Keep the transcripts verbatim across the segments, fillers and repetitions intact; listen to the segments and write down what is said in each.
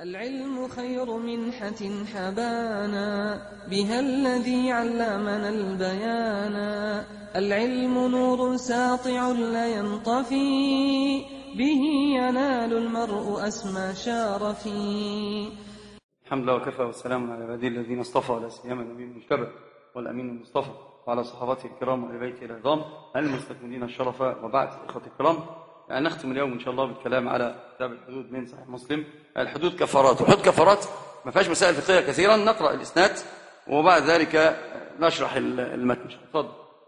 العلم خير منحة حبانا بها الذي علمنا البيانا. العلم نور ساطع لا ينطفي به ينال المرء أسمى شارفي. الحمد لله وكفى والسلام على عباده الذين اصطفى، ولا سيما النبي المجتبى والأمين المصطفى وعلى صحابته الكرام وآل بيته العظام المستكملين الشرف. وبعد إخوتي الكرام، يعني نختم اليوم إن شاء الله بالكلام على كتاب الحدود من صحيح مسلم. الحدود كفارات، والحدود كفارات ما فيهاش مسائل فقهية كثيرا. نقرأ الإسناد وبعد ذلك نشرح المتن. تفضل.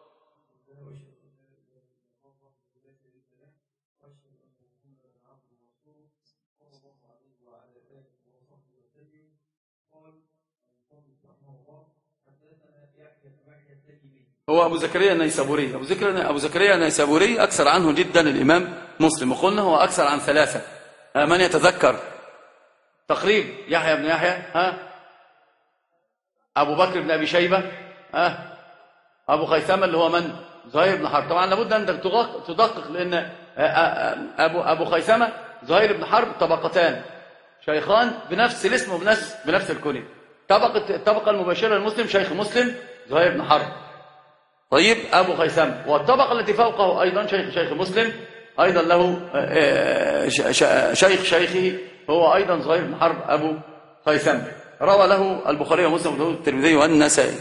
هو أبو زكريا النيسابوري. أبو زكريا أبو زكريا النيسابوري أكثر عنه جدا الإمام مسلم، وقلنا هو أكثر عن ثلاثة. من يتذكر؟ تقريب يحيى بن يحيى، ها أبو بكر بن أبي شيبة، ها أبو خيثمة اللي هو من؟ زهير بن حرب. طبعا لابد أن تدقق، لأن أبو أبو خيثمة زهير بن حرب طبقتان، شيخان بنفس الاسم وبنفس بنفس الكنية. طبقة الطبقة المباشرة للمسلم شيخ مسلم زهير بن حرب، طيب أبو خيثمة. والطبقة التي فوقه أيضا شيخ شيخ مسلم، أيضا له شيخ شيخه هو أيضا زهير بن حرب أبو خيثمة. روى له البخاري ومسلم وداود والترمذي والنسائي،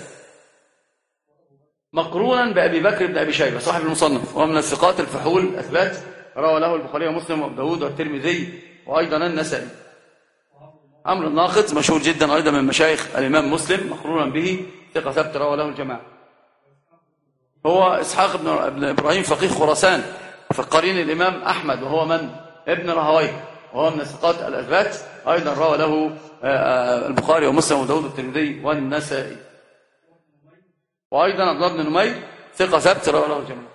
مقرونا بأبي بكر بن أبي شيبة صاحب المصنف، ومن الثقات الفحول الأثبات. روى له البخاري ومسلم وداود والترمذي وأيضا النسائي. عمرو الناقد مشهور جدا أيضا من مشايخ الإمام مسلم، مقرونا به، ثقة ثبت، روى له الجماعة. هو إسحاق بن إبراهيم فقيه خراسان في قرين الإمام أحمد، وهو من؟ ابن راهويه، وهو من الثقات الأثبات، أيضا روى له البخاري ومسلم وداود والترمذي والنسائي. وأيضا عبد الله بن نمير ثقة ثبت، روى له الجماعة.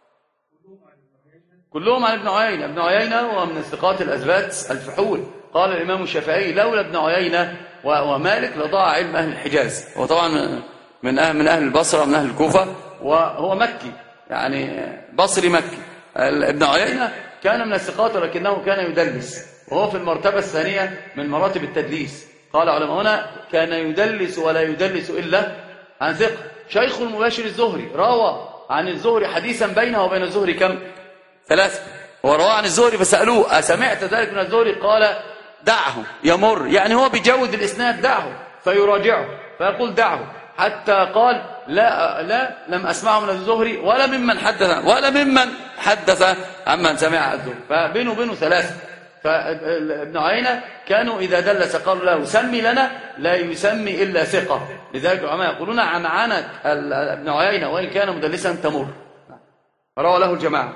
كلهم عن ابن عيينة. ابن عيينة هو من الثقات الأثبات الفحول. قال الإمام الشافعي: لولا ابن عيينة ومالك لضاع علم أهل الحجاز. هو طبعا من أهل من أهل البصرة ومن أهل الكوفة، وهو مكي، يعني بصري مكي. ابن عيينة كان من الثقات، ولكنه كان يدلس، وهو في المرتبة الثانية من مراتب التدليس. قال علماؤنا: كان يدلس ولا يدلس إلا عن ثقة. شيخ المباشر الزهري روى عن الزهري حديثا بينه وبين الزهري كم؟ ثلاثة. وروى عن الزهري فسألوه: أسمعت ذلك من الزهري؟ قال: دعه يمر، يعني هو بيجود الإسناد، دعه، فيراجعه فيقول دعه، حتى قال: لا لا لم أسمعه من الزهري ولا ممن حدث ولا ممن حدث عمن سمع الزهري. فبينه وبينه ثلاثة. فابن عيينة كانوا إذا دلس قالوا له: سمي لنا، لا يسمي إلا ثقة. لذلك العلماء يقولون عن عنك ابن عيينة وإن كان مدلسا تمر. روى له الجماعة.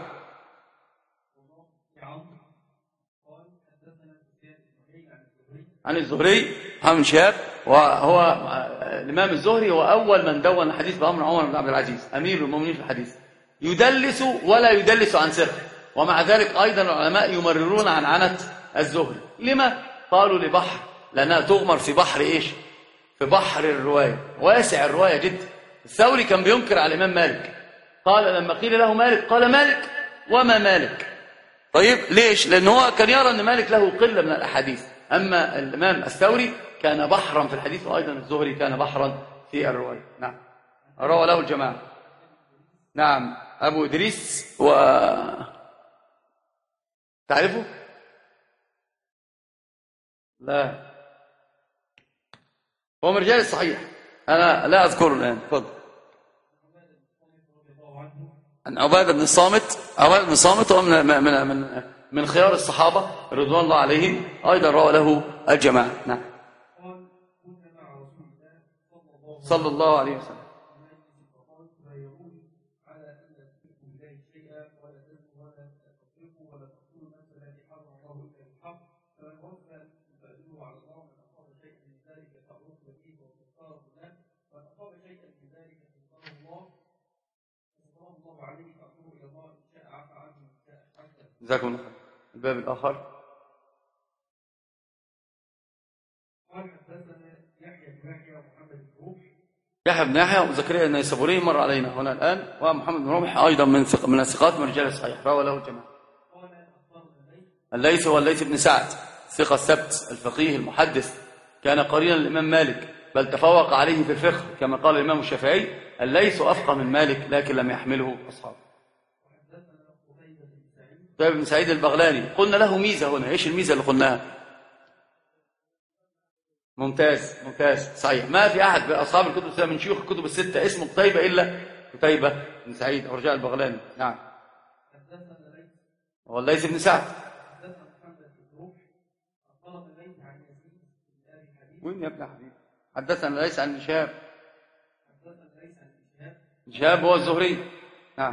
عن الزهري محمد بن شهاب، وهو الإمام الزهري هو أول من دون الحديث بأمر عمر بن عبد العزيز أمير المؤمنين في الحديث. يدلس ولا يدلس عن ثقة، ومع ذلك أيضا العلماء يمررون عن عنة الزهري. لما؟ قالوا لبحر، لأنها تغمر في بحر إيش؟ في بحر الرواية، واسع الرواية جدا. الثوري كان بينكر على الإمام مالك، قال لما قيل له مالك قال: مالك وما مالك. طيب ليش؟ لأن هو كان يرى أن مالك له قلة من الأحاديث، أما الإمام الثوري كان بحرا في الحديث، وأيضا الزهري كان بحرا في الرواية. نعم، روى له الجماعة. نعم، أبو إدريس، و تعرفه؟ لا، هو من رجال الصحيح، أنا لا أذكره الآن. تفضل. عن عبادة بن الصامت. عبادة بن الصامت هو من من من من خيار الصحابة رضوان الله عليهم، أيضا روى له الجماعة. نعم، صلى الله عليه وسلم. جزاكم الله خير. الباب الآخر. يحيى بن يحيى وزكريا النيسابوري مر علينا هنا الآن، ومحمد بن رمح أيضا من من الثقات من رجال الصحيح، روى له الجماعة. الليث هو الليث بن سعد ثقة السبت الفقيه المحدث، كان قرينا للإمام مالك بل تفوق عليه في الفقه كما قال الإمام الشافعي: الليث أفقه من مالك لكن لم يحمله أصحابه. طيب بن سعيد البغلاني قلنا له ميزة هنا، إيش الميزة اللي قلناها؟ ممتاز ممتاز صحيح. ما في أحد بأصحاب الكتب الستة من شيوخ الكتب الستة اسمه قتيبة إلا قتيبة بن سعيد أو رجاء البغلاني. نعم. والليث بن سعد. وين يا ابن حبيبي؟ حدثنا ليس عن شهاب. شهاب هو الزهري. نعم.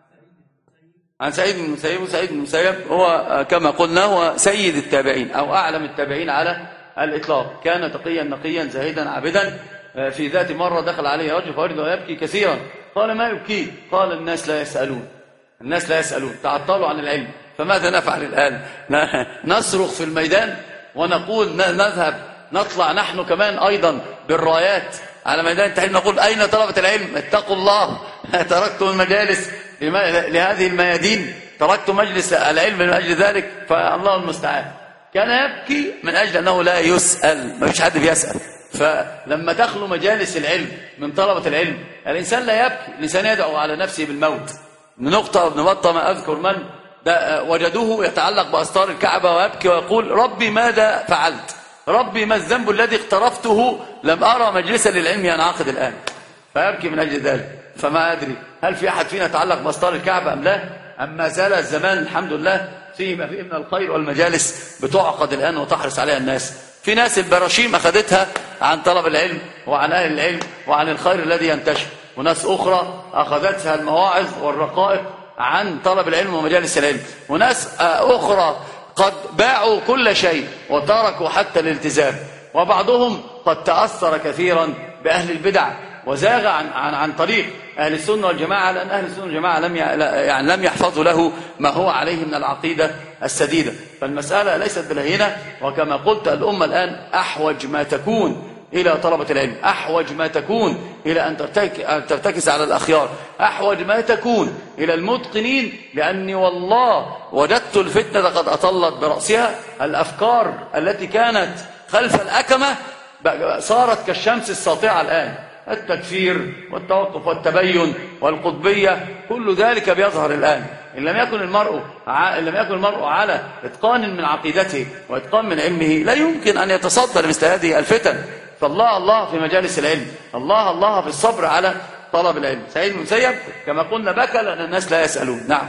عن سعيد بن المسيب. وسعيد بن المسيب هو كما قلنا هو سيد التابعين أو أعلم التابعين على الإطلاق. كان تقيا نقيا زاهدا عابدا. في ذات مرة دخل عليه رجل فوجده يبكي كثيرا، قال: ما يبكي؟ قال: الناس لا يسألون، الناس لا يسألون، تعطلوا عن العلم. فماذا نفعل الآن؟ نصرخ في الميدان ونقول نذهب نطلع نحن كمان أيضا بالرايات على ميدان التحرير نقول: أين طلبة العلم؟ اتقوا الله، تركتم المجالس لهذه الميادين، تركتم مجلس العلم من أجل ذلك، فالله المستعان. كان يبكي من أجل أنه لا يسأل، ما فيش حد بيسأل. فلما تخلو مجالس العلم من طلبة العلم الإنسان لا يبكي، الإنسان يدعو على نفسه بالموت. ابن نقطة ابن بطة ما أذكر من وجدوه يتعلق بأستار الكعبة ويبكي ويقول: ربي ماذا فعلت؟ ربي ما الذنب الذي اقترفته؟ لم أرى مجلسا للعلم ينعقد الآن. فيبكي من أجل ذلك. فما أدري هل في أحد فينا يتعلق بأستار الكعبة أم لا؟ أما زال الزمان الحمد لله فيه ما فيه من الخير والمجالس بتعقد الآن وتحرص عليها الناس. في ناس البراشيم أخذتها عن طلب العلم وعن أهل العلم وعن الخير الذي ينتشر، وناس أخرى أخذتها المواعظ والرقائق عن طلب العلم ومجالس العلم، وناس أخرى قد باعوا كل شيء وتركوا حتى الالتزام، وبعضهم قد تأثر كثيرا بأهل البدع وزاغ عن عن عن طريق أهل السنة والجماعة، لأن أهل السنة والجماعة لم يعني لم يحفظوا له ما هو عليه من العقيدة السديدة. فالمسألة ليست بالهينة، وكما قلت الأمة الآن أحوج ما تكون إلى طلبة العلم، أحوج ما تكون إلى أن ترتكز على الأخيار، أحوج ما تكون إلى المتقنين، لأني والله وجدت الفتنة قد أطلت برأسها. الأفكار التي كانت خلف الأكمة صارت كالشمس الساطعة الآن، التكفير والتوقف والتبين والقطبية، كل ذلك بيظهر الآن. إن لم يكن المرء إن لم يكن المرء على إتقان من عقيدته وإتقان من علمه لا يمكن أن يتصدى لمثل هذه الفتن. فالله الله في مجالس العلم، الله الله في الصبر على طلب العلم. سعيد بن المسيب كما قلنا بكى لأن الناس لا يسألون. نعم.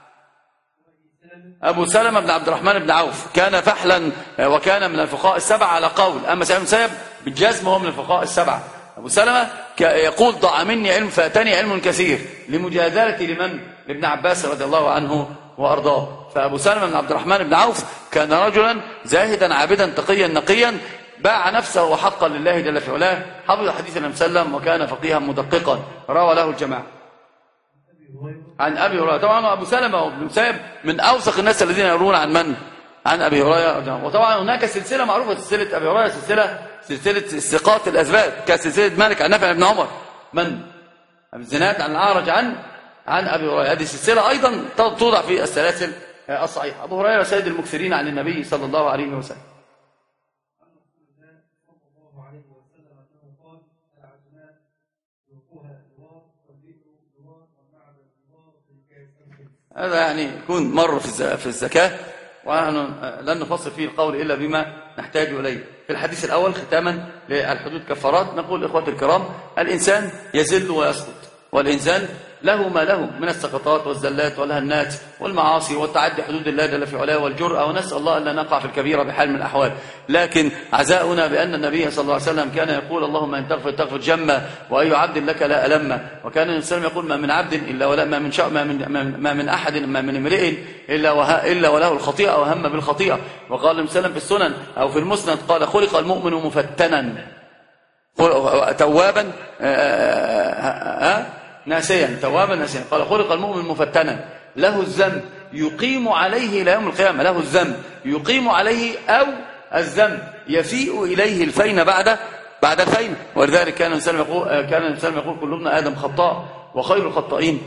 أبو سلمة بن عبد الرحمن بن عوف كان فحلا وكان من الفقهاء السبعة على قول، أما سعيد بن المسيب بالجزم هو من الفقهاء السبعة. أبو سلمة يقول: ضاع مني علم فأتاني علم كثير، لمجادلتي لمن؟ لابن عباس رضي الله عنه وأرضاه. فأبو سلمة بن عبد الرحمن بن عوف كان رجلا زاهدا عابدا تقيا نقيا، باع نفسه وحقا لله جل في علاه، حفظ حديث النبي صلى الله عليه وسلم وكان فقيها مدققا، روى له الجماعة. عن أبي هريرة. طبعا أبو سلمة وابن المسيب من أوثق الناس الذين يروون عن من؟ عن أبي هريرة. وطبعا هناك سلسلة معروفة، سلسلة أبي هريرة، سلسلة سلسلة الثقات الأثبات، كسلسلة مالك عن نافع بن عمر، من؟ أبي الزناد عن الأعرج عن عن أبي هريرة. هذه السلسلة أيضا توضع في السلاسل الصحيحة. أبو هريرة سيد المكثرين عن النبي صلى الله عليه وسلم. هذا يعني يكون مر في الزكاة، ونحن لن نفصل فيه القول إلا بما نحتاج إليه. في الحديث الأول ختاما للحدود كفارات نقول: إخوة الكرام، الإنسان يزل ويسقط، والإنسان له ما له من السقطات والزلات والهنات والمعاصي والتعدي حدود الله جل في علاه والجرأة، ونسأل الله أن لا نقع في الكبيرة بحال من الأحوال. لكن عزاؤنا بأن النبي صلى الله عليه وسلم كان يقول: اللهم إن تغفر تغفر جما، وأي عبد لك لا ألم. وكان النبي صلى الله عليه وسلم يقول: ما من عبد إلا ولا ما من شاء ما من ما من أحد ما من امرئ إلا وها إلا وله الخطيئة أو هم بالخطيئة. وقال النبي صلى الله عليه وسلم في السنن أو في المسند قال: خلق المؤمن مفتنا توابا ناسيا، توابا ناسيا. قال: خلق المؤمن مفتنا، له الذنب يقيم عليه إلى يوم القيامة، له الذنب يقيم عليه أو الذنب يفيء إليه الفين بعد بعد الفين. ولذلك كان الإنسان يقول كان الإنسان يقول: كل ابن آدم خطاء وخير الخطائين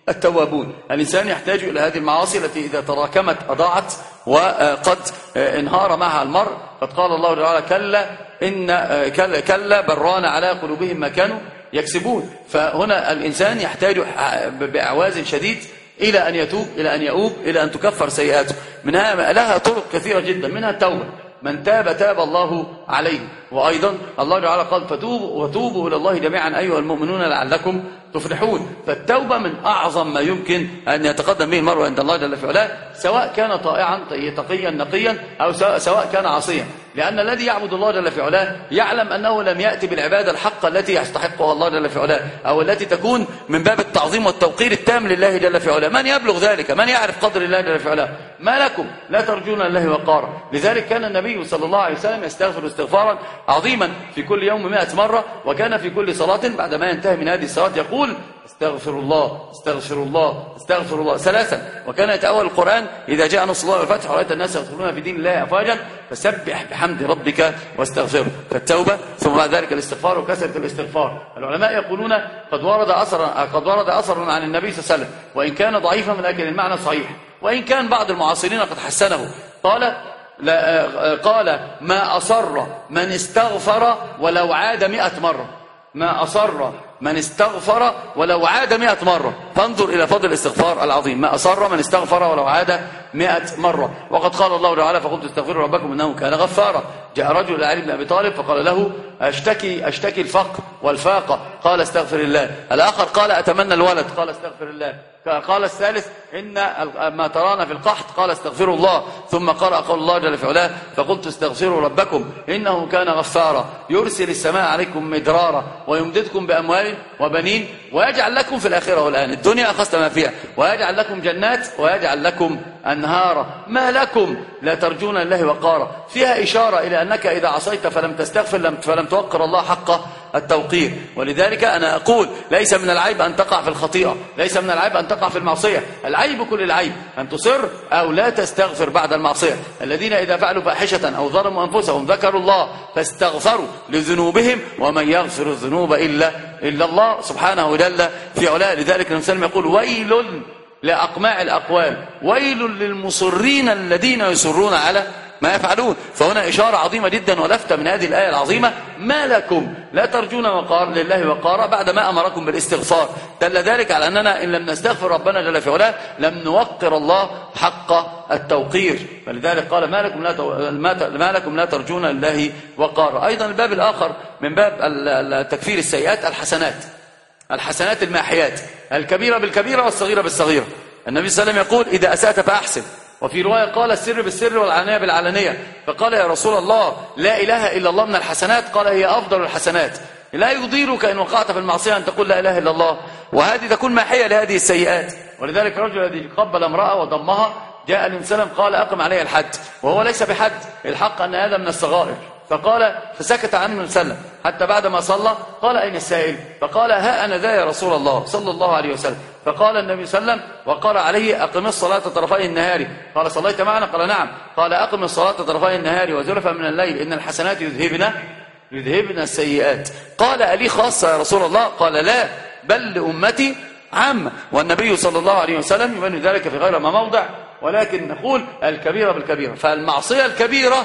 التوابون. الإنسان يحتاج إلى هذه المعاصي التي إذا تراكمت أضاعت وقد انهار معها المرء. قد قال الله تعالى كلا إن كلا, كلا بران على قلوبهم ما كانوا يكسبون. فهنا الإنسان يحتاج بأعواز شديد إلى أن يتوب، إلى أن يؤوب، إلى أن تكفر سيئاته. منها لها طرق كثيرة جدا، منها التوبة، من تاب تاب الله عليه. وأيضا الله تعالى قال فتوبوا وتوبوا إلى الله جميعا أيها المؤمنون لعلكم تفلحون. فالتوبة من أعظم ما يمكن أن يتقدم به المرء عند الله جل في علاه، سواء كان طائعا تقيا نقيا أو سواء كان عاصيا، لأن الذي يعبد الله جل في علاه يعلم أنه لم يأتي بالعبادة الحقة التي يستحقها الله جل في علاه، أو التي تكون من باب التعظيم والتوقير التام لله جل في علاه. من يبلغ ذلك؟ من يعرف قدر الله جل في علاه؟ ما لكم لا ترجون الله وقارا. لذلك كان النبي صلى الله عليه وسلم يستغفر استغفارا عظيما في كل يوم مئة مرة، وكان في كل صلاة بعد ما ينتهي من هذه الصلاة يقول استغفر الله استغفر الله استغفر الله ثلاثا. وكان يتأول القرآن إذا جاء نصر الله والفتح ورأيت الناس يدخلون في دين الله أفواجا فسبح بحمد ربك واستغفره. فالتوبة ثم بعد ذلك الاستغفار وكثرة الاستغفار. العلماء يقولون قد ورد أثر قد ورد أثر عن النبي صلى الله عليه وسلم، وإن كان ضعيفا ولكن المعنى صحيح، وإن كان بعض المعاصرين قد حسنه. قال لا قال ما أصر من استغفر ولو عاد مئة مرة، ما أصر من استغفر ولو عاد مئة مرة. فانظر إلى فضل الاستغفار العظيم، ما أصر من استغفر ولو عاد مئة مرة. وقد قال الله تعالى فقلت استغفروا ربكم إنه كان غفارا. جاء رجل إلى علي بن أبي طالب فقال له أشتكي أشتكي الفقر والفاقة، قال استغفر الله. الآخر قال أتمنى الولد، قال استغفر الله. قال الثالث إن ما ترانا في القحط، قال استغفروا الله. ثم قرأ قول الله جل في علاه فقلت استغفروا ربكم إنه كان غفارا يرسل السماء عليكم مدرارا ويمددكم بأموال وبنين ويجعل لكم في الآخرة والآن الدنيا أخذت ما فيها ويجعل لكم جنات ويجعل لكم أنهارا. ما لكم لا ترجون الله وقارا. فيها إشارة إلى أنك إذا عصيت فلم تستغفر فلم توقر الله حق التوقير. ولذلك أنا أقول ليس من العيب أن تقع في الخطيئة، ليس من العيب أن تقع في المعصية، العيب كل العيب أن تصر أو لا تستغفر بعد المعصية. الذين إذا فعلوا فاحشة أو ظلموا أنفسهم ذكروا الله فاستغفروا لذنوبهم ومن يغفر الذنوب إلا إلا الله سبحانه جل في علاه. لذلك النبي صلى الله عليه وسلم يقول ويل لأقماع الأقوال ويل للمصرين الذين يصرون على ما يفعلون. فهنا إشارة عظيمة جدا ولفتة من هذه الآية العظيمة، ما لكم لا ترجون وقار لله وقارا بعد ما أمركم بالاستغفار. دل ذلك على أننا إن لم نستغفر ربنا جل في علاه لم نوقر الله حق التوقير. فلذلك قال ما لكم لا, تو... ما لكم لا ترجون لله وقارا. أيضا الباب الآخر من باب تكفير السيئات الحسنات، الحسنات الماحيات، الكبيرة بالكبيرة والصغيرة بالصغيرة. النبي صلى الله عليه وسلم يقول إذا أسأت فأحسن. وفي رواية قال السر بالسر والعلانية بالعلانية. فقال يا رسول الله لا إله إلا الله من الحسنات؟ قال هي أفضل الحسنات. لا يضيرك إن وقعت في المعصية أن تقول لا إله إلا الله، وهذه تكون ماحية لهذه السيئات. ولذلك الرجل الذي قبل امرأة وضمها جاء النبي صلى الله عليه وسلم قال أقم عليها الحد، وهو ليس بحد، الحق أن هذا من الصغائر. فقال فسكت عنه النبي صلى الله عليه وسلم حتى بعد ما صلى قال أين السائل؟ فقال ها أنا ذا يا رسول الله صلى الله عليه وسلم. فقال النبي صلى الله عليه وسلم وقرأ عليه أقم الصلاة طرفي النهار. قال صليت معنا؟ قال نعم. قال أقم الصلاة طرفي النهار وزلفا من الليل إن الحسنات يذهبن يذهبن السيئات. قال ألي خاصة يا رسول الله؟ قال لا بل لأمتي عامة. والنبي صلى الله عليه وسلم يبين ذلك في غير ما موضع، ولكن نقول الكبيرة بالكبيرة. فالمعصية الكبيرة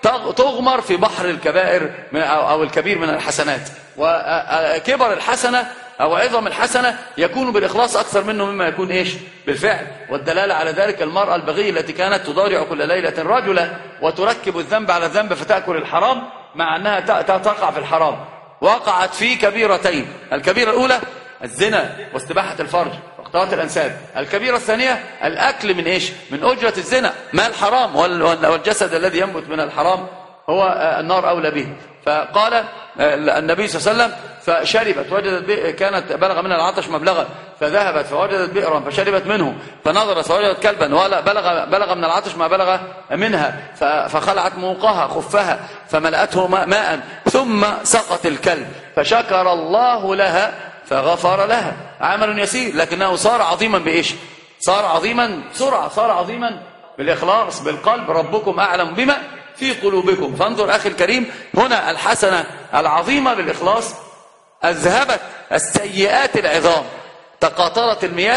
تغمر في بحر الكبائر أو الكبير من الحسنات، وكبر الحسنة أو عظم الحسنة يكون بالإخلاص أكثر منه مما يكون إيش بالفعل. والدلالة على ذلك المرأة البغية التي كانت تضارع كل ليلة رجلا وتركب الذنب على الذنب فتأكل الحرام مع أنها تقع في الحرام، وقعت في كبيرتين. الكبيرة الأولى الزنا واستباحة الفرج واقتراط الأنساب. الكبيرة الثانية الأكل من إيش؟ من أجرة الزنا، مال حرام، والجسد الذي ينبت من الحرام هو النار أولى به. فقال النبي صلى الله عليه وسلم فشربت وجدت كانت بلغ منها العطش مبلغا فذهبت فوجدت بئرا فشربت منه فنظرت فوجدت كلبا ولا بلغ بلغ من العطش ما بلغ منها فخلعت موقها خفها فملأته ماء ثم سقط الكلب فشكر الله لها فغفر لها. عمل يسير لكنه صار عظيما بإيش؟ صار عظيما بسرعة، صار عظيما بالإخلاص بالقلب. ربكم أعلم بما في قلوبكم. فانظر أخي الكريم هنا الحسنة العظيمة بالإخلاص أذهبت السيئات العظام. تقاطرت المياه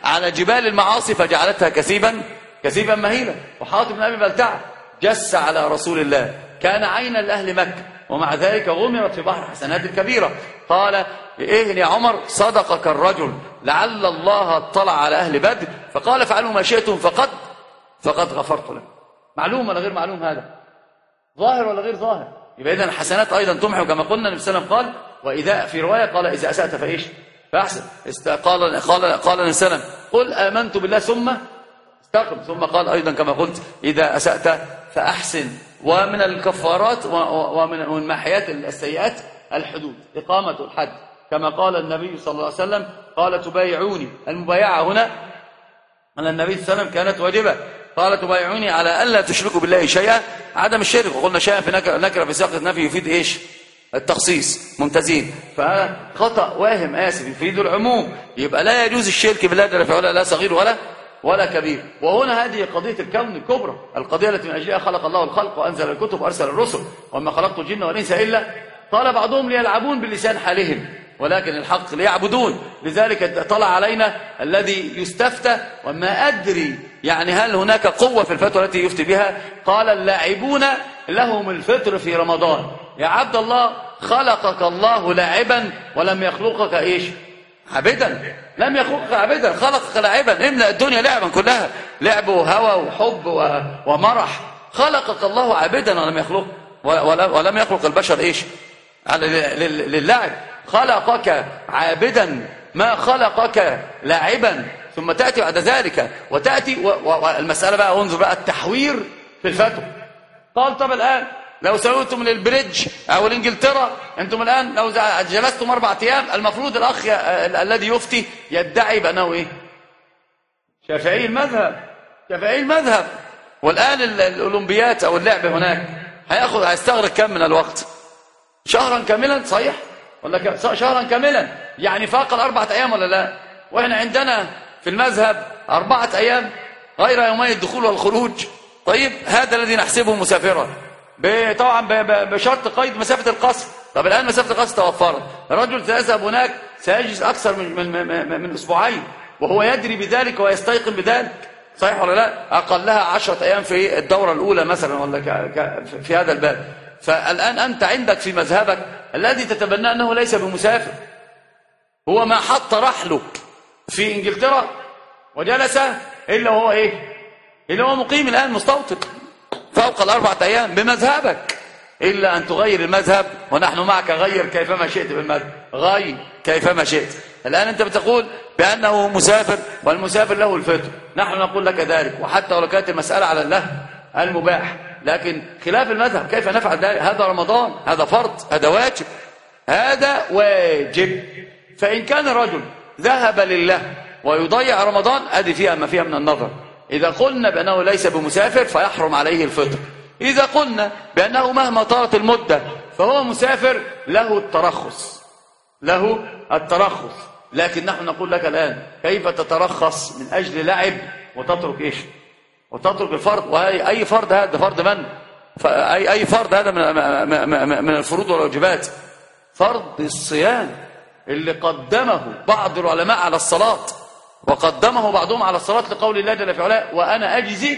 على جبال المعاصي فجعلتها كثيبا كثيبا مهيلا. وحاطب بن أبي بلتعة جس على رسول الله، كان عينا لأهل مكة، ومع ذلك غمرت في بحر حسنات الكبيرة. قال إيه يا عمر صدقك الرجل لعل الله اطلع على أهل بدر فقال فعلوا ما شئتم فقد فقد غفرت لكم. معلوم ولا غير معلوم؟ هذا ظاهر ولا غير ظاهر؟ يبقى إذن الحسنات أيضا تمحو كما قلنا. النبي صلى الله عليه وسلم قال، وإذا في رواية قال إذا أسأت فإيش فأحسن. قال قال قال النبي صلى الله عليه وسلم قل آمنت بالله ثم استقم. ثم قال أيضا كما قلت إذا أسأت فأحسن. ومن الكفارات ومن محيات السيئات الحدود، إقامة الحد، كما قال النبي صلى الله عليه وسلم قال تبايعوني. المبايعة هنا على النبي صلى الله عليه وسلم كانت واجبة. قال تبايعوني على ألا تشركوا بالله شيئا، عدم الشرك. وقلنا شيئا في نكرة, نكرة في سياق النفي يفيد إيش؟ التخصيص. ممتازين. فهذا خطأ واهم آسف يفيد العموم. يبقى لا يجوز الشرك بالله جل وعلا، لا صغير ولا ولا كبير. وهنا هذه قضية الكون الكبرى، القضية التي من أجلها خلق الله الخلق وأنزل الكتب وأرسل الرسل، وما خلقت الجن والإنس إلا قال بعضهم ليلعبون بلسان حالهم ولكن الحق ليعبدون. لذلك طلع علينا الذي يستفتى وما أدري يعني هل هناك قوة في الفتوى التي يفتي بها. قال اللاعبون لهم الفطر في رمضان. يا عبد الله خلقك الله لاعبا ولم يخلقك إيش؟ عبدا. لم يخلقك عبدا، خلقك لاعبا. املأ الدنيا لعبا كلها، لعب وهوى وحب ومرح. خلقك الله عبدا ولم يخلق ولم يخلق البشر إيش؟ للعب. خلقك عابدا ما خلقك لاعبا. ثم تأتي بعد ذلك وتأتي والمسألة بقى انظر بقى التحوير في الفتوى. قال طب الآن لو سويتم للبريدج أو الإنجلترا، أنتم الآن لو جلستم أربعة أيام المفروض الأخ الذي يفتي يدعي بأنه إيه؟ شافعي المذهب. شافعي المذهب. والآن الأولمبيات أو اللعب هناك هيأخذ هيستغرق كم من الوقت؟ شهرا كاملا صحيح؟ ولا شهرا كاملا يعني فاق الأربعة أيام ولا لا؟ وإحنا عندنا في المذهب أربعة أيام غير يومي الدخول والخروج. طيب هذا الذي نحسبه مسافرا طبعا بشرط قيد مسافة القصر. طب الآن مسافة القصر توفرت، الرجل سيذهب هناك سيجلس أكثر من, من, من, من أسبوعين وهو يدري بذلك ويستيقن بذلك، صحيح ولا لا؟ أقلها عشرة أيام في الدورة الأولى مثلا ولا في هذا الباب. فالآن أنت عندك في مذهبك الذي تتبنى أنه ليس بمسافر، هو ما حط رحله في إنجلترا وجلس إلا هو إيه؟ إلا هو مقيم الآن مستوطن فوق الأربعة أيام بمذهبك، إلا أن تغير المذهب ونحن معك. غير كيفما شئت بالمذهب، غير كيفما شئت. الآن أنت بتقول بأنه مسافر والمسافر له الفطر، نحن نقول لك ذلك. وحتى ولو كانت المسألة على الله المباح، لكن خلاف المذهب كيف نفعل ذلك؟ هذا رمضان، هذا فرض، هذا واجب، هذا واجب. فإن كان الرجل ذهب لله ويضيع رمضان أدي فيها ما فيها من النظر. إذا قلنا بأنه ليس بمسافر فيحرم عليه الفطر. إذا قلنا بأنه مهما طالت المدة فهو مسافر له الترخص، له الترخص. لكن نحن نقول لك الآن كيف تترخص من أجل لعب وتترك إيش؟ وتترك الفرض. وأي أي فرض هذا فرض من؟ أي أي فرض هذا من من الفروض والواجبات. فرض الصيام اللي قدمه بعض العلماء على الصلاة، وقدمه بعضهم على الصلاة لقول الله جل وعلا وأنا أجزي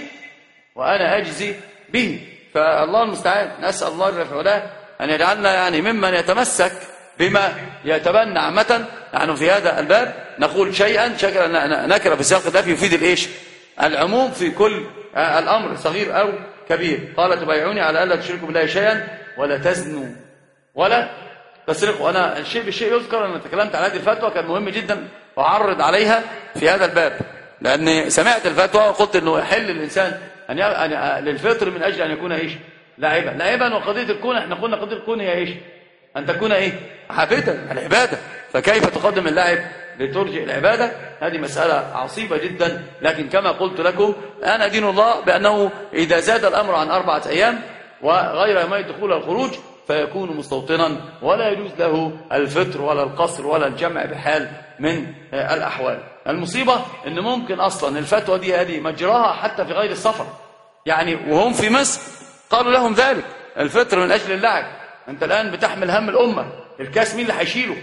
وأنا أجزي به. فالله المستعان، نسأل الله جل وعلا أن يجعلنا يعني ممن يتمسك بما يتبنى عامة. نحن في هذا الباب نقول شيئا شكرا نكرة في سياق النفي يفيد الإيش؟ العموم في كل الأمر صغير أو كبير. قال تبايعوني على ألا تشركوا بالله شيئا ولا تزنوا ولا تسرقوا. أنا الشيء بالشيء يذكر، أنا تكلمت على هذه الفتوى كان مهم جدا وأعرض عليها في هذا الباب، لأني سمعت الفتوى وقلت أنه يحل الإنسان أن ي... للفطر من أجل أن يكون إيش؟ لاعبا. لاعبا. وقضية الكون احنا قلنا قضية الكون هي إيش؟ أن تكون إيه؟ عابدا، العبادة. فكيف تقدم اللاعب لترجئ العبادة؟ هذه مسألة عصيبة جدا. لكن كما قلت لكم أنا دين الله بأنه إذا زاد الأمر عن أربعة أيام وغير يومي الدخول والخروج فيكون مستوطنا ولا يجوز له الفطر ولا القصر ولا الجمع بحال من الأحوال. المصيبة أن ممكن أصلا الفتوى دي هذه مجراها حتى في غير السفر، يعني وهم في مصر قالوا لهم ذلك الفطر من أجل اللعب. أنت الآن بتحمل هم الأمة، الكاس مين اللي هيشيله؟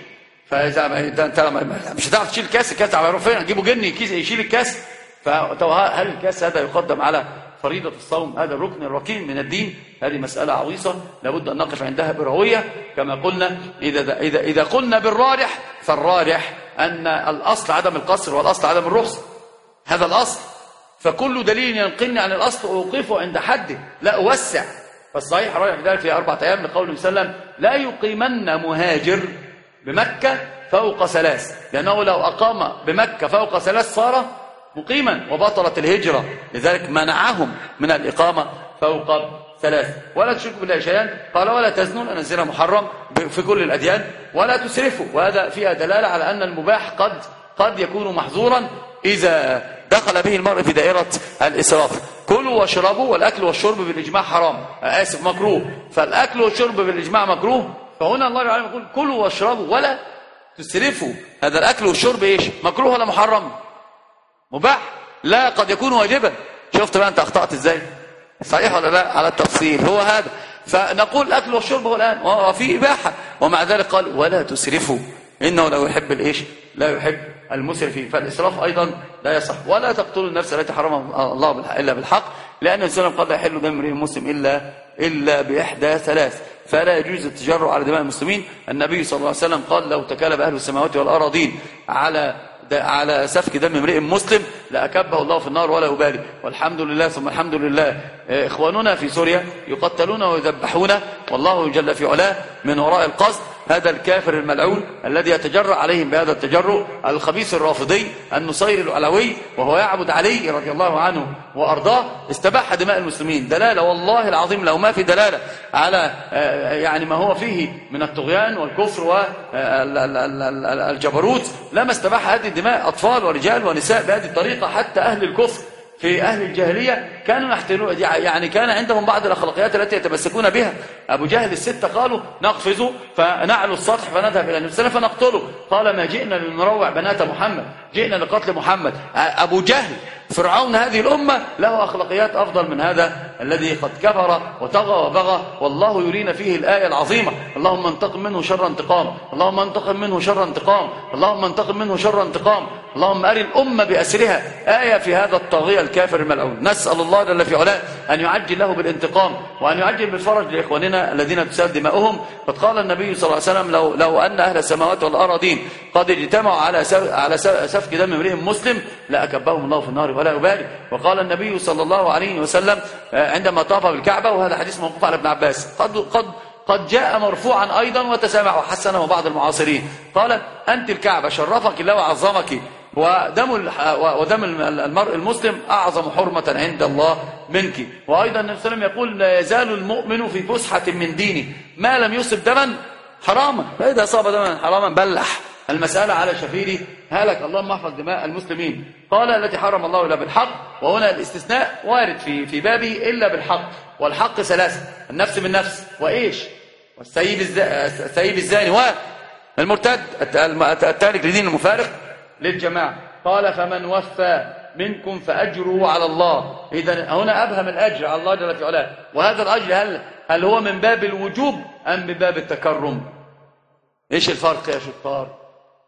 فاذا انت مش هتعرف تشيل الكاس، الكاس على فين؟ هتجيبه جني يشيل الكاس. فهل الكاس هذا يقدم على فريضة الصوم؟ هذا الركن الركين من الدين. هذه مسألة عويصة لابد أن نقف عندها بروية. كما قلنا إذا, إذا, إذا قلنا بالراجح فالراجح أن الأصل عدم القصر والأصل عدم الرخصة، هذا الأصل. فكل دليل ينقلني عن الأصل أوقفه عند حده، لا أوسع. فالصحيح راجح ذلك في أربعة أيام لقوله صلى الله عليه وسلم لا يقيمن مهاجر بمكة فوق ثلاث، لأنه لو أقام بمكة فوق ثلاث صار مقيما وبطلت الهجرة، لذلك منعهم من الإقامة فوق ثلاث. ولا تشركوا بالله شيئا، قال ولا تزنون، أن الزنا محرم في كل الأديان، ولا تسرفوا، وهذا فيها دلالة على أن المباح قد قد يكون محظورا إذا دخل به المرء في دائرة الإسراف. كلوا واشربوا، والأكل والشرب بالإجماع حرام، آسف مكروه، فالأكل والشرب بالإجماع مكروه. فهنا الله تعالى يقول كلوا واشربوا ولا تسرفوا. هذا الأكل والشرب إيش؟ مكروه ولا محرم؟ مباح، لا قد يكون واجبا. شفت بقى أنت أخطأت إزاي؟ صحيح ولا لا؟ على التفصيل هو هذا. فنقول الأكل والشرب هو الآن وفي إباحة، ومع ذلك قال ولا تسرفوا إنه لا يحب الإيش؟ لا يحب المسرفين. فالإسراف أيضا لا يصح. ولا تقتلوا النفس التي حرمها الله إلا بالحق، لأن الإنسان قد لا يحل دم امرئ مسلم إلا إلا بإحدى ثلاث، فلا يجوز التجرؤ على دماء المسلمين. النبي صلى الله عليه وسلم قال لو تكالب أهل السماوات والأراضين على على سفك دم امرئ مسلم لأكبه الله في النار ولا يبالي. والحمد لله ثم الحمد لله إخواننا في سوريا يقتلون ويذبحون والله جل في علاه من وراء القصد. هذا الكافر الملعون الذي يتجرأ عليهم بهذا التجرؤ، الخبيث الرافضي النصير العلوي، وهو يعبد علي رضي الله عنه وأرضاه، استباح دماء المسلمين. دلالة والله العظيم لو ما في دلالة على يعني ما هو فيه من الطغيان والكفر والجبروت لما استباح هذه الدماء، أطفال ورجال ونساء بهذه الطريقة. حتى أهل الكفر في أهل الجاهلية كانوا يحتلون، يعني كان عندهم بعض الأخلاقيات التي يتمسكون بها. أبو جهل الستة قالوا نقفز فنعلو السطح فنذهب إلى النبي فنقتله، قال ما جئنا لنروع بنات محمد، جئنا لقتل محمد. أبو جهل فرعون هذه الأمة له أخلاقيات أفضل من هذا الذي قد كفر وطغى وبغى. والله يرينا فيه الآية العظيمة اللهم انتقم منه شر انتقام، اللهم انتقم منه شر انتقام، اللهم انتقم منه شر انتقام، اللهم أري الأمة بأسرها. آية في هذا الطاغية الكافر الملعون. نسأل الله جل في علاه أن يعجل له بالانتقام وأن يعجل بالفرج لإخواننا الذين تسال دماؤهم. قد قال النبي صلى الله عليه وسلم لو, لو أن أهل السماوات والأراضين قد اجتمعوا على على سفك دم امرئ مسلم لأكبهم الله في النار ولا يبالي. وقال النبي صلى الله عليه وسلم عندما طاف بالكعبة، وهذا حديث موقوف على ابن عباس، قد قد قد جاء مرفوعا أيضا وتسامع وحسنه بعض المعاصرين، قال أنت الكعبة شرفك الله وعظمك، ودم ودم المرء المسلم أعظم حرمة عند الله منك. وأيضا النبي صلى الله عليه وسلم يقول لا يزال المؤمن في فسحة من دينه ما لم يصب دما حراما، فإذا أصاب دما حراما بلح. المسألة على شفيره هلك، اللهم احفظ دماء المسلمين. قال التي حرم الله إلا بالحق، وهنا الاستثناء وارد في في بابه إلا بالحق. والحق ثلاثة: النفس بالنفس، وإيش؟ والسيب السيب الزاني، والمرتد التارك لدين المفارق للجماعة. قال فمن وفى منكم فأجره على الله. إذن هنا أبهم الأجر على الله جل في علاه. وهذا الأجر هل هل هو من باب الوجوب أم من باب التكرم؟ إيش الفرق يا شطار؟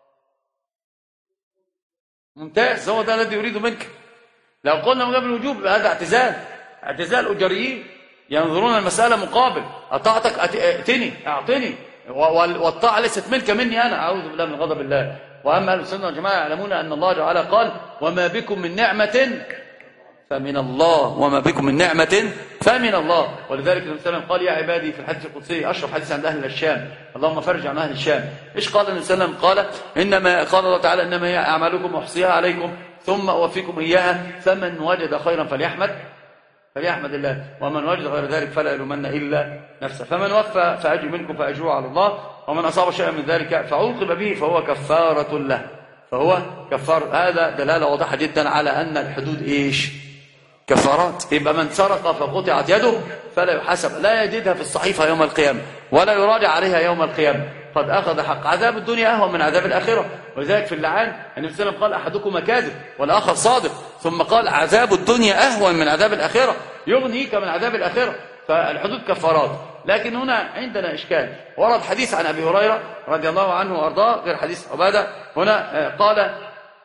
ممتاز، هو ده الذي يريد منك. لو قلنا من باب الوجوب هذا اعتزال، اعتزال أجريين ينظرون المسألة مقابل. أطاعتك ائتني أعطني، والطاعة ليست منك مني أنا، أعوذ بالله من غضب الله. وأما أهل السنة والجماعة يعلمون أن الله تعالى قال وما بكم من نعمة فمن الله، وما بكم من نعمة فمن الله. ولذلك النبي صلى الله عليه وسلم قال يا عبادي في الحديث القدسي أشرف حديث عند أهل الشام، اللهم فرج عن أهل الشام. إيش قال النبي صلى الله عليه وسلم؟ قال إنما قال الله تعالى إنما هي أعمالكم أحصيها عليكم ثم أوفيكم إياها، فمن وجد خيرا فليحمد فليحمد الله، ومن وجد غير ذلك فلا يلومن إلا نفسه. فمن وفى فأجر منكم فأجره على الله، ومن أصاب شيئا من ذلك فعوقب به فهو كفارة له، فهو كفار. هذا دلالة واضحة جدا على أن الحدود إيش؟ كفارات. يبقى من سرق فقطعت يده فلا يحاسب، لا يجدها في الصحيفة يوم القيامة ولا يراجع عليها يوم القيامة، قد أخذ حق. عذاب الدنيا أهون من عذاب الآخرة. ولذلك في اللعان النبي صلى الله عليه وسلم قال أحدكم كاذب والآخر صادق، ثم قال عذاب الدنيا أهون من عذاب الآخرة، يغنيك من عذاب الآخرة. فالحدود كفارات. لكن هنا عندنا إشكال. ورد حديث عن أبي هريرة رضي الله عنه وأرضاه غير حديث عبادة. هنا قال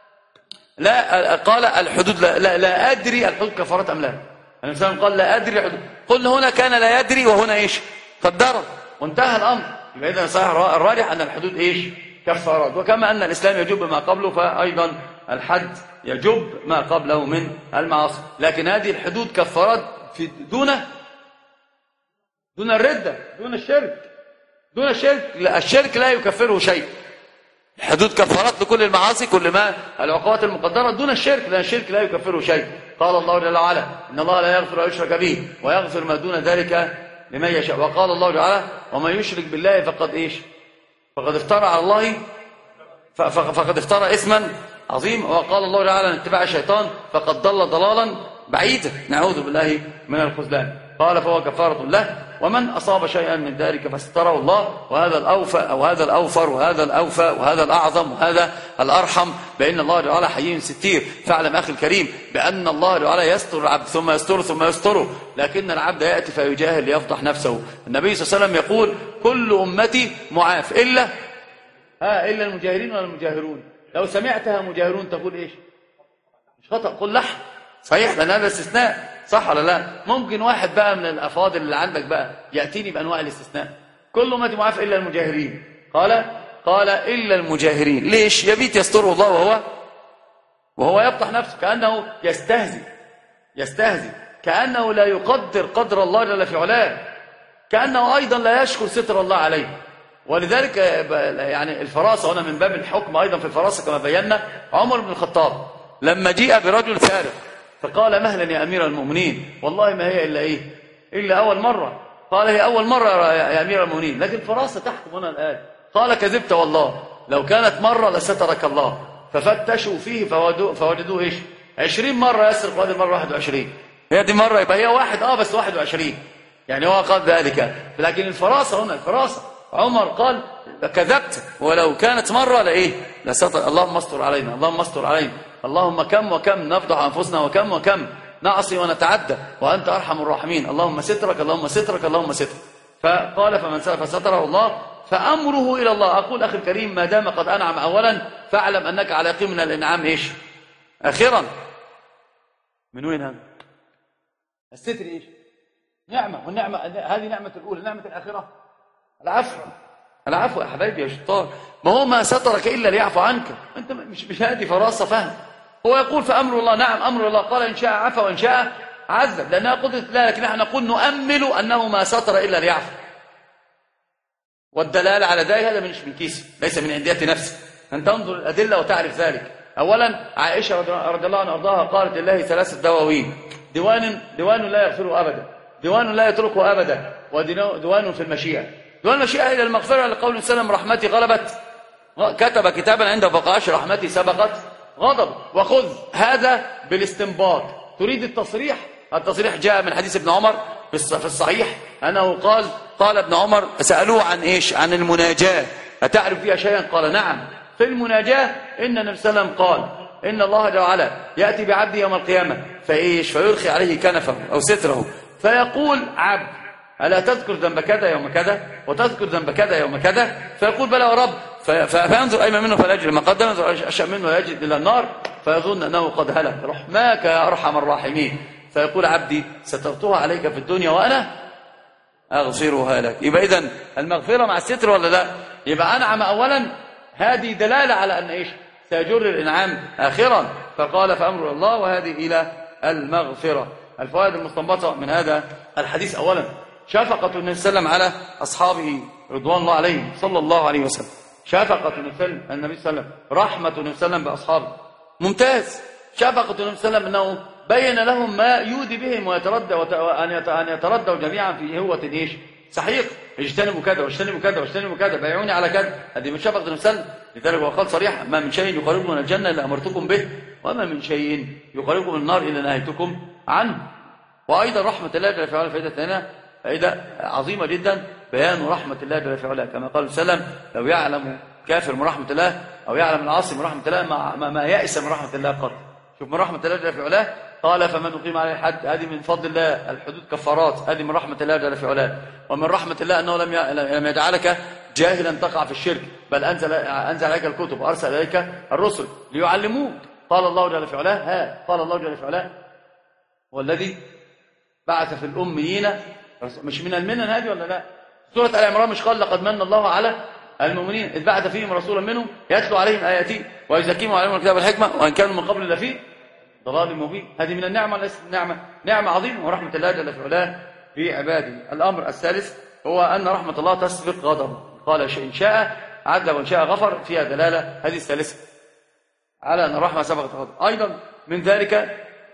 لا قال الحدود لا, لا, لا أدري الحدود كفارة أم لا. الإنسان قال لا أدري الحدود. قلنا هنا كان لا يدري وهنا إيش قدر وانتهى الأمر. يبقى إذن صحيح الراجح أن الحدود إيش كفارات. وكما أن الإسلام يجب ما قبله فأيضا الحد يجب ما قبله من المعاصي. لكن هذه الحدود كفارات في دون دون الردة دون الشرك دون الشرك. لا الشرك لا يكفره شيء. الحدود كفارات لكل المعاصي كل ما العقوبات المقدرة دون الشرك لأن الشرك لا يكفره شيء. قال الله جل وعلا إن الله لا يغفر أن يشرك به ويغفر ما دون ذلك لمن يشاء. وقال الله تعالى ومن يشرك بالله فقد إيش فقد افترى على الله فقد افترى إثما عظيم. وقال الله تعالى عن اتباع الشيطان فقد ضل ضلالا بعيدا نعوذ بالله من الخذلان. قال فهو كفارة له ومن أصاب شيئا من ذلك فستره الله. وهذا الأوفى أو هذا الأوفر وهذا الأوفى وهذا الأعظم وهذا الأرحم بأن الله تعالى حي ستير. فاعلم أخي الكريم بأن الله تعالى يستر العبد ثم يستره ثم يستره لكن العبد يأتي فيجاهل ليفضح نفسه. النبي صلى الله عليه وسلم يقول كل أمتي معاف إلا ها إلا المجاهرين ولا المجاهرون. لو سمعتها مجاهرون تقول إيش مش خطأ قل لحن صحيح لأن هذا استثناء صح ولا لا. ممكن واحد بقى من الأفاضل اللي عندك بقى يأتيني بأنواع الاستثناء كل أمتي معاف إلا المجاهرين. قال قال إلا المجاهرين ليش يبيت يستره الله وهو وهو يفضح نفسه كأنه يستهزئ يستهزئ كأنه لا يقدر قدر الله جل في علاه كأنه أيضا لا يشكر ستر الله عليه. ولذلك يعني الفراسة هنا من باب الحكم أيضا في الفراسة كما بينا عمر بن الخطاب لما جاء برجل سارق فقال مهلا يا أمير المؤمنين والله ما هي إلا إيه إلا أول مرة. قال هي أول مرة يا أمير المؤمنين لكن الفراسة تحكم هنا الآن. قال كذبت والله لو كانت مرة لسترك الله. ففتشوا فيه فوجدوه إيش عشرين مرة يسرق وهذه المرة واحد وعشرين. هي دي مرة يبقى هي واحد آه بس واحد وعشرين يعني هو قال ذلك. لكن الفراسة هنا الفراسة عمر قال كذبت ولو كانت مرة لإيه لستر. اللهم استر علينا اللهم استر علينا اللهم كم وكم نفضح أنفسنا وكم وكم نعصي ونتعدى وأنت أرحم الراحمين. اللهم سترك اللهم سترك اللهم سترك. فقال فمن فستره الله فأمره إلى الله. أقول أخي الكريم ما دام قد أنعم أولا فاعلم أنك على يقين من الإنعام إيش أخيرا. من وين هذا الستر إيش نعمة والنعمة هذه نعمة الأولى نعمة الآخرة العفو العفو يا حبايبي يا شطار. ما هو ما سترك إلا ليعفو عنك. أنت مش مش هذه فراسة فهم. هو يقول فأمر الله نعم أمر الله قال إن شاء عفا وإن شاء عذب لأنها قدرة الله. لكن نحن نقول نؤمل أنه ما ستر إلا ليعفو. والدلالة على ذلك هذا مش من كيسي ليس من عندية نفسي. أن تنظر الأدلة وتعرف ذلك. أولا عائشة رضي الله عنها أرضاها قالت لله ثلاثة دواوين ديوان ديوان لا يغفره أبدا ديوان لا يتركه أبدا وديوان في المشيئة. ديوان المشيئة إلى المغفرة لقول سلم رحمتي غلبت كتب كتابا عند فقاش رحمتي سبقت غضب. وخذ هذا بالاستنباط. تريد التصريح التصريح جاء من حديث ابن عمر في الصحيح أنه قال قال ابن عمر سألوه عن إيش عن المناجاة أتعرف فيها شيئا قال نعم. في المناجاة إن النبي صلى الله عليه وسلم قال إن الله جل وعلا يأتي بعبده يوم القيامة فإيش فيرخي عليه كنفه أو ستره فيقول عبد ألا تذكر ذنب كذا يوم كذا وتذكر ذنب كذا يوم كذا فيقول بلى يا رب فينظر أيمن منه فلا يجد ما قدم ينظر أشأ منه ويجد إلى النار فيظن أنه قد هلك رحماك يا أرحم الراحمين. فيقول عبدي سترتها عليك في الدنيا وأنا أغفرها لك. يبقى إذن المغفرة مع الستر ولا لا. يبقى أنعم أولا هذه دلالة على أن إيش سيجر الإنعام آخرا. فقال فأمر الله وهذه إلى المغفرة. الفوائد المستنبطة من هذا الحديث أولا شفقة النبي صلى الله عليه وسلم على أصحابه رضوان الله عليهم صلى الله عليه وسلم. شفقة النبي صلى الله عليه وسلم رحمة النبي صلى الله عليه وسلم بأصحابه ممتاز. شفقة النبي صلى الله عليه وسلم أنه بين لهم ما يودي بهم ويتردى أن يتردوا جميعا في هوة إيش صحيح اجتنبوا كذا واجتنبوا كذا واجتنبوا كذا بايعوني على كذا. هذه من شفقة النبي صلى الله عليه وسلم. لذلك هو قال صريحا ما من شيء يقربكم من الجنة إلا أمرتكم به وما من شيء يقربكم من النار إلا نهيتكم عنه. وأيضا رحمة الله جل وعلا فائدة ثانية فائدة عظيمة جدا بيان رحمة الله جل وعلا كما قال صلى الله عليه وسلم لو يعلم كافر من رحمة الله أو يعلم العاصي من رحمة الله ما, ما, ما يأس من رحمة الله قط. شوف من رحمة الله جل وعلا قال فمن أقيم عليه الحد، هذه من فضل الله، الحدود كفارات، هذه من رحمة الله جل في علاه. ومن رحمة الله أنه لم لم يجعلك جاهلا تقع في الشرك، بل أنزل أنزل عليك الكتب وأرسل إليك الرسل ليعلموك. قال الله جل في علاه ها قال الله جل في علاه والذي بعث في الأميين، مش من المنن هذه ولا لا؟ سورة آل عمران مش قال لقد من الله على المؤمنين إذ بعث فيهم رسولا منهم يتلو عليهم آياته ويزكيهم ويعلمهم الكتاب والحكمة وإن كانوا من قبل لفي ضلال مبين. هذه من النعمة ليست نعمة، نعمة عظيمة ورحمة الله جل في علاه في عباده. الأمر الثالث هو أن رحمة الله تسبق غضبه. قال إن شاء عذب وإن شاء غفر، فيها دلالة هذه الثالثة على أن الرحمة سبقت غضبه. أيضا من ذلك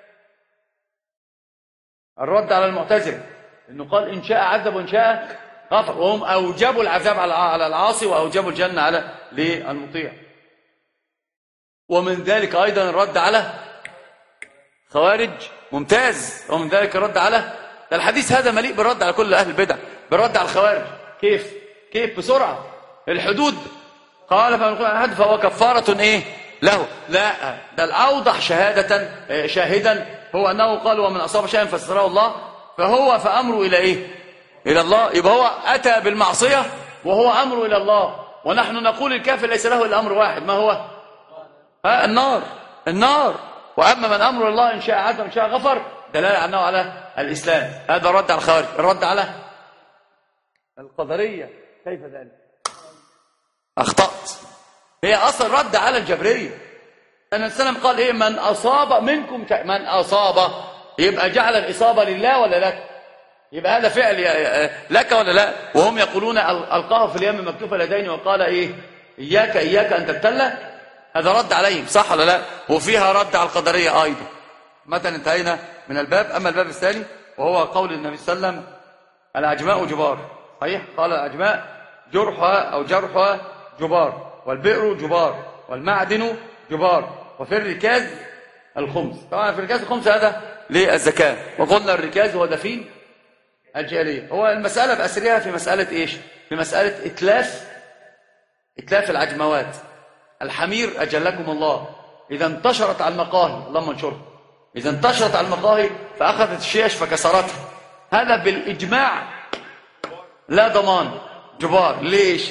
الرد على المعتزلة، إنه قال إن شاء عذب وإن شاء غفر، وهم أوجبوا العذاب على العاصي وأوجبوا الجنة على للمطيع. ومن ذلك أيضا الرد على خوارج، ممتاز. ومن ذلك الرد على ده الحديث هذا مليء بالرد على كل أهل البدع، بالرد على الخوارج. كيف كيف بسرعة الحدود قال فمن يقول عن حد فهو كفارة إيه له. لا، ده الأوضح شهادة شاهدا هو أنه قال ومن أصاب شيئا فستره الله فهو فأمره إلى إيه؟ إلى الله. يبقى هو أتى بالمعصية وهو أمره إلى الله، ونحن نقول الكافر ليس له إلا أمر واحد، ما هو؟ ها النار، النار. وأما من أمر الله إن شاء عذب وإن شاء غفر، دلالة عنه على الإسلام. هذا الرد على الخوارج. الرد على القدرية كيف ذلك؟ أخطأت، هي أصل رد على الجبرية. النبي صلى الله عليه وسلم قال إيه؟ من أصاب منكم شيء، من أصاب يبقى جعل الإصابة لله ولا لك؟ يبقى هذا فعل لك ولا لا؟ وهم يقولون ألقاه في اليم مكتوف اليدين وقال إيه؟ إياك إياك أن تبتلى. هذا رد عليهم صح ولا لا؟ وفيها رد على القدرية أيضا. متى انتهينا من الباب. أما الباب الثاني وهو قول النبي صلى الله عليه وسلم العجماء جبار. صحيح، قال العجماء جرحها أو جرحها جبار، والبئر جبار، والمعدن جبار، وفي الركاز الخمس. طبعا في الركاز الخمس هذا للزكاة، وقلنا الركاز هو دفين الجاهلية. هو المسألة بأسرها في مسألة إيش؟ في مسألة إتلاف إتلاف العجموات. الحمير أجلكم الله إذا انتشرت على المقاهي، اللهم انشرها، إذا انتشرت على المقاهي فأخذت الشيش فكسرتها، هذا بالإجماع لا ضمان جبار. ليش؟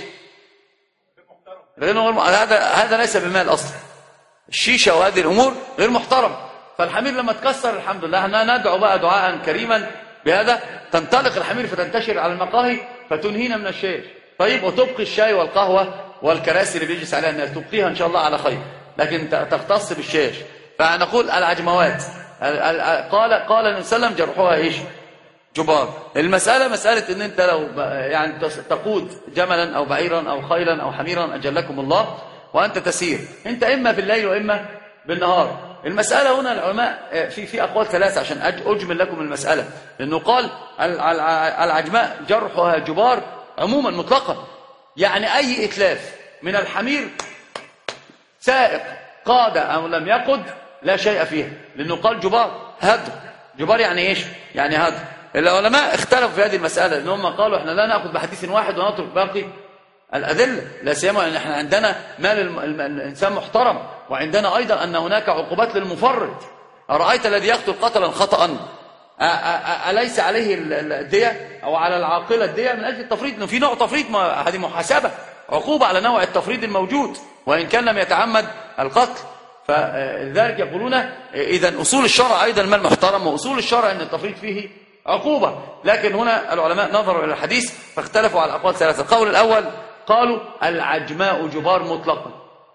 غير هذا هذا ليس بمال أصلا. الشيشة وهذه الأمور غير محترم. فالحمير لما تكسر الحمد لله، احنا ندعو بقى دعاء كريما بهذا، تنطلق الحمير فتنتشر على المقاهي فتنهينا من الشيش. طيب، وتبقي الشاي والقهوة والكراسي اللي بيجلس عليها الناس، تبقيها إن شاء الله على خير، لكن تختص بالشيش. فنقول العجموات قال قال النبي صلى الله عليه وسلم جرحوها إيش؟ جبار. المسألة مسألة إن أنت لو يعني تقود جملا أو بعيرا أو خيلا أو حميرا أجلكم الله وأنت تسير، أنت إما بالليل وإما بالنهار. المسألة هنا العلماء في في أقوال ثلاثة عشان أجمل لكم المسألة، لأنه قال العجماء جرحها جبار عموما مطلقا، يعني أي إتلاف من الحمير سائق قاد أو لم يقد لا شيء فيها، لأنه قال جبار هدر. جبار يعني إيش؟ يعني هدر. العلماء اختلفوا في هذه المسألة، لأنهم قالوا احنا لا نأخذ بحديث واحد ونترك باقي الأدلة، لا سيما أن احنا عندنا مال الإنسان محترم، وعندنا أيضا أن هناك عقوبات للمفرط. أرأيت الذي يقتل قتلا خطأ أليس عليه الدية أو على العاقلة الدية من أجل التفريط؟ إنه في نوع تفريط، هذه محاسبة عقوبة على نوع التفريط الموجود وإن كان لم يتعمد القتل. فلذلك يقولون إذا أصول الشرع أيضا المال محترم، وأصول الشرع أن التفريط فيه عقوبة. لكن هنا العلماء نظروا إلى الحديث فاختلفوا على الأقوال ثلاثة. القول الأول قالوا العجماء جبار مطلقا،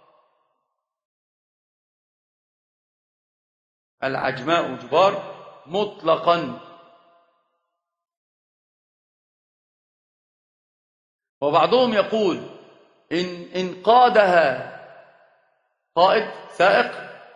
العجماء جبار مطلقا. وبعضهم يقول إن إن قادها قائد سائق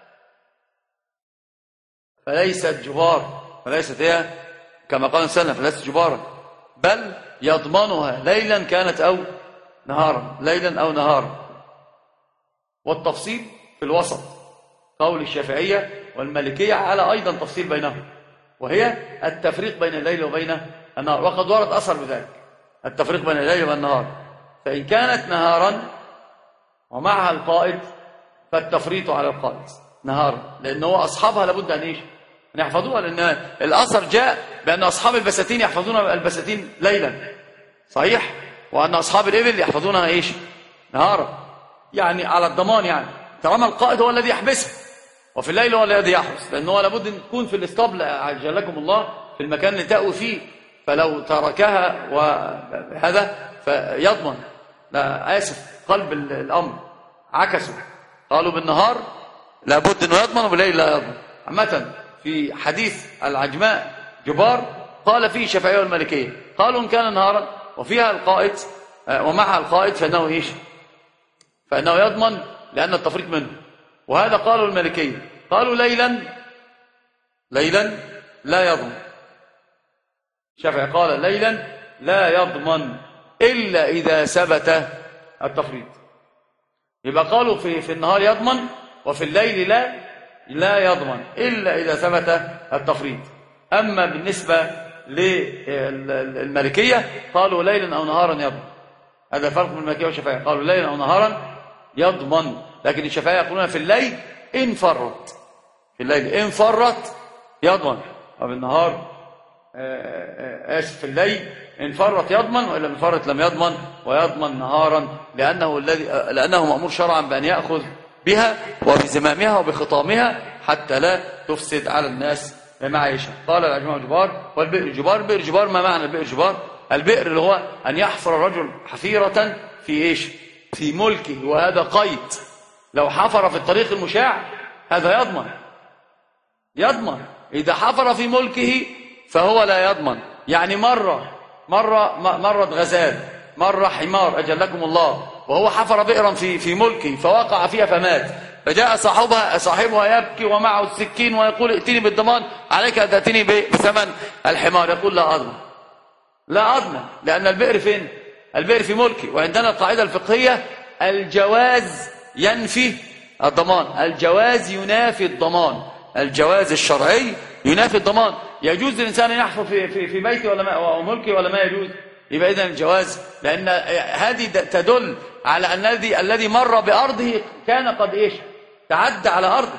فليست جبار، فليست هي كما قال صلى الله عليه وسلم فليست جبارا، بل يضمنها ليلا كانت أو نهارا، ليلا أو نهارا. والتفصيل في الوسط، قول الشافعية والمالكية على أيضا تفصيل بينهم، وهي التفريق بين الليل وبين النهار. وقد ورد أثر بذلك، التفريق بين الليل والنهار. فإن كانت نهارا ومعها القائد فالتفريط على القائد نهارا، لأنه أصحابها لابد أن إيش؟ أن يحفظوها، لأن الأثر جاء بأن أصحاب البساتين يحفظون البساتين ليلا صحيح، وأن أصحاب الإبل يحفظونها إيش نهارا، يعني على الضمان، يعني طالما القائد هو الذي يحبسها وفي الليل هو الذي يحرس، لأنه لابد أن تكون في الاسطبل عجلكم الله في المكان اللي تأوي فيه، فلو تركها وهذا فيضمن. لا آسف، قلب الأمر عكسوا، قالوا بالنهار لابد أنه يضمن وبالليل لا يضمن. عامة في حديث العجماء جبار قال فيه الشافعية والمالكية، قالوا إن كان نهارا وفيها القائد ومعها القائد فإنه إيش فإنه يضمن لأن التفريق منه، وهذا قالوا المالكية. قالوا ليلا ليلا لا يضمن، الشافعي قال ليلا لا يضمن إلا إذا ثبت التفريط، يبقى قالوا في في النهار يضمن وفي الليل لا لا يضمن إلا إذا ثبت التفريط. أما بالنسبة للمالكية قالوا ليلا أو نهارا يضمن، هذا فرق بين المالكية والشافعية، قالوا ليلا أو نهارا يضمن، لكن الشافعية يقولون في الليل إن فرط، في الليل إن فرط يضمن، وبالنهار آسف في الليل إن فرط يضمن، وإلا إن فرط لم يضمن، ويضمن نهارا لأنه الذي لأنه مأمور شرعا بأن يأخذ بها وبزمامها وبخطامها حتى لا تفسد على الناس معايشها. قال العجماء جبار والبئر جبار. بئر جبار ما معنى البئر جبار؟ البئر اللي هو أن يحفر الرجل حفيرة في إيش في ملكه، وهذا قيد، لو حفر في الطريق المشاع هذا يضمن يضمن إذا حفر في ملكه فهو لا يضمن. يعني مرة مرة مرة غزال، مرة حمار أجلكم الله، وهو حفر بئرا في في ملكه فوقع فيها فمات، فجاء صاحبها صاحبها يبكي ومعه السكين ويقول ائتني بالضمان، عليك أن تأتيني بثمن الحمار، يقول لا أضمن لا أضمن لأن البئر فين؟ البئر في ملكي. وعندنا القاعدة الفقهية الجواز ينفي الضمان، الجواز ينافي الضمان، الجواز الشرعي ينافي الضمان. يجوز للإنسان أن يحفر في في في بيته ولا ما وملكه ولا ما يجوز؟ يبقى إذن الجواز، لأن هذه تدل على أن الذي الذي مر بأرضه كان قد إيش تعدى على أرضه،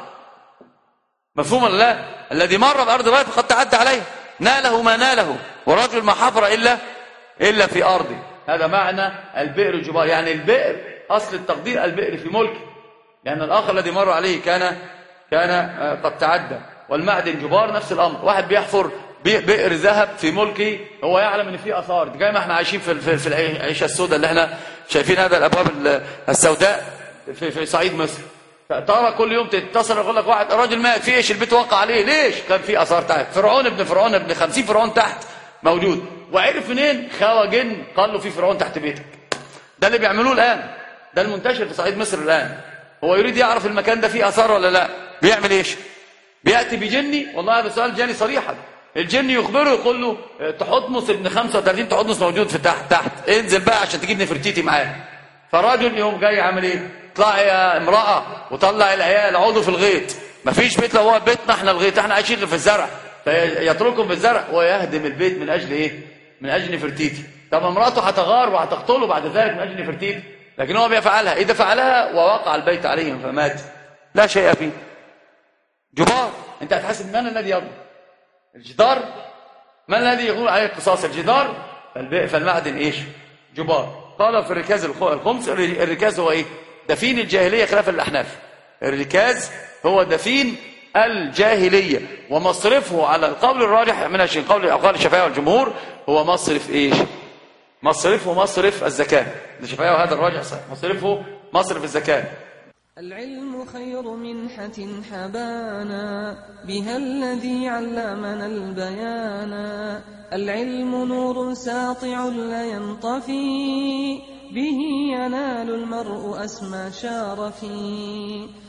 مفهوم ولا لا؟ الذي مر بأرض غيره قد تعدى عليه، ناله ما ناله، ورجل ما حفر إلا إلا في أرضه. هذا معنى البئر جبار، يعني البئر أصل التقدير البئر في ملكه، لأن الآخر الذي مر عليه كان كان قد تعدى. والمعدن جبار نفس الأمر، واحد بيحفر بئر ذهب في ملكه، هو يعلم ان فيه اثار، زي ما احنا عايشين في في, في العيشه السوداء اللي احنا شايفين، هذا الابواب السوداء في في صعيد مصر، ترى كل يوم تتصل يقول لك واحد راجل مات في ايش البيت وقع عليه، ليش؟ كان في اثار تحت، فرعون ابن فرعون ابن خمسين فرعون تحت موجود، وعرف منين؟ خوا جن قال له في فرعون تحت بيتك. ده اللي بيعملوه الان، ده المنتشر في صعيد مصر الان، هو يريد يعرف المكان ده فيه اثار ولا لا، بيعمل ايش؟ بياتي بجني، والله هذا سؤال جاني صريحا، الجن يخبره يقول له تحتمس ابن خمسة وثلاثين تحتمس موجود في تحت تحت انزل بقى عشان تجيب نفرتيتي معاه. فالراجل يوم جاي عامل ايه؟ طلع يا امراه وطلع العيال عضو في الغيط، مفيش بيت، لو هو بيتنا احنا الغيط، احنا عايشين في الزرع، فيتركهم في الزرع ويهدم البيت من اجل ايه؟ من اجل نفرتيتي. طب امراته هتغار وهتقتله بعد ذلك من اجل نفرتيتي، لكن هو بيفعلها، اذا فعلها ووقع البيت عليهم فمات لا شيء فيه. جبار، انت هتحاسب من الذي يضمن؟ الجدار، من الذي يقول عليه القصاص؟ الجدار. فالمعدن ايش؟ جبار. قال في الركاز الخمس، الركاز هو ايه؟ دفين الجاهليه خلاف الاحناف، الركاز هو دفين الجاهليه، ومصرفه على القول الراجح من قول اقوال الشافعيه والجمهور هو مصرف ايش؟ مصرفه مصرف الزكاه، الشافعيه وهذا الراجح صحيح، مصرفه مصرف الزكاه. العلم خير منحة حبانا، بها الذي علمنا البيانا، العلم نور ساطع لا ينطفي، به ينال المرء أسمى شارفي.